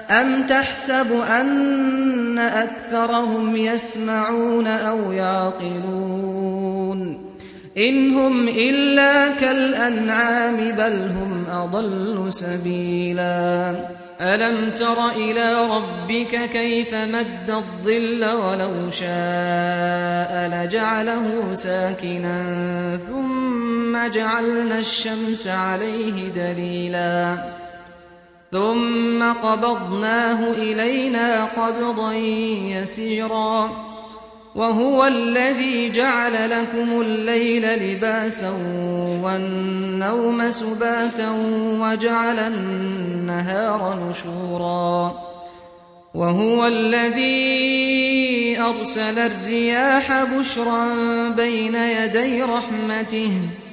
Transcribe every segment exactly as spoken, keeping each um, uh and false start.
أَمْ تَحْسَبُ أَنَّ أَكْثَرَهُمْ يَسْمَعُونَ أَوْ يَعْقِلُونَ إِنْ هُمْ إِلَّا كَالْأَنْعَامِ بَلْ هُمْ أَضَلُّ سَبِيلًا أَلَمْ تَرَ إِلَىٰ رَبِّكَ كَيْفَ مَدَّ الظِّلَّ وَلَوْ شَاءَ لَجَعَلَهُ سَاكِنًا ثُمَّ جَعَلْنَا الشَّمْسَ عَلَيْهِ دَلِيلًا ثُمَّ قَبَضْنَاهُ إِلَيْنَا قَبْضًا يَسِيرًا وَهُوَ الَّذِي جَعَلَ لَكُمُ اللَّيْلَ لِبَاسًا وَالنَّوْمَ سُبَاتًا وَجَعَلَ النَّهَارَ نُشُورًا وَهُوَ الَّذِي أَرْسَلَ الرِّيَاحَ بُشْرًا بَيْنَ يَدَيْ رَحْمَتِهِ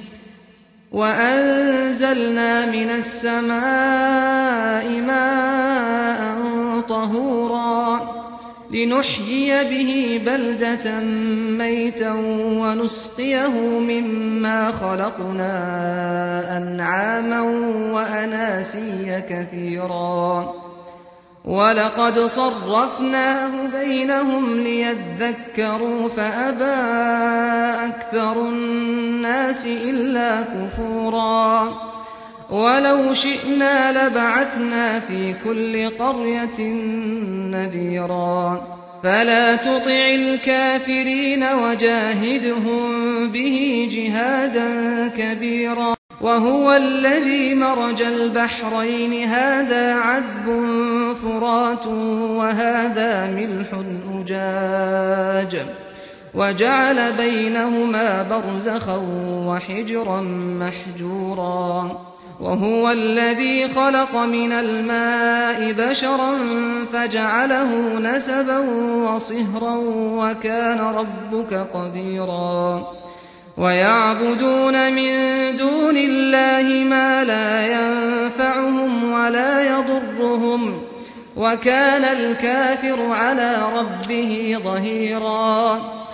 وَأَنزَلْنَا مِنَ السَّمَاءِ مَاءً طَهُورًا لِنُحْيِيَ بِهِ بَلْدَةً مَّيْتًا وَنُسْقِيَهُ مِمَّا خَلَقْنَا أَنْعَامًا وَأَنَاسِيَّ كَثِيرًا وَلَقَدْ صَرَّفْنَاهُ بَيْنَهُمْ لِيَذَّكَّرُوا فَأَبَىٰ أَكْثَرُ النَّاسِ إِلَّا كُفُورًا وَلَوْ شِئْنَا لَبَعَثْنَا فِي كُلِّ قَرْيَةٍ نَّذِيرًا فَلَا تُطِعِ الْكَافِرِينَ وَجَاهِدْهُم بِهِ جِهَادًا كَبِيرًا وَهُوَ الَّذِي مَرَجَ الْبَحْرَيْنِ هَٰذَا عَذْبٌ فُرَاتٌ وَهَٰذَا مِلْحٌ أُجَاجٌ وَجَعَلَ بَيْنَهُمَا بَرْزَخًا وَحِجْرًا مَّحْجُورًا وَهُوَ الَّذِي خَلَقَ مِنَ الْمَاءِ بَشَرًا فَجَعَلَهُ نَسَبًا وَصِهْرًا وَكَانَ رَبُّكَ قَدِيرًا وَيَعْبُدُونَ مِن دُونِ اللَّهِ مَا لَا يَنفَعُهُمْ وَلَا يَضُرُّهُمْ وَكَانَ الْكَافِرُ عَلَىٰ رَبِّهِ ظَهِيرًا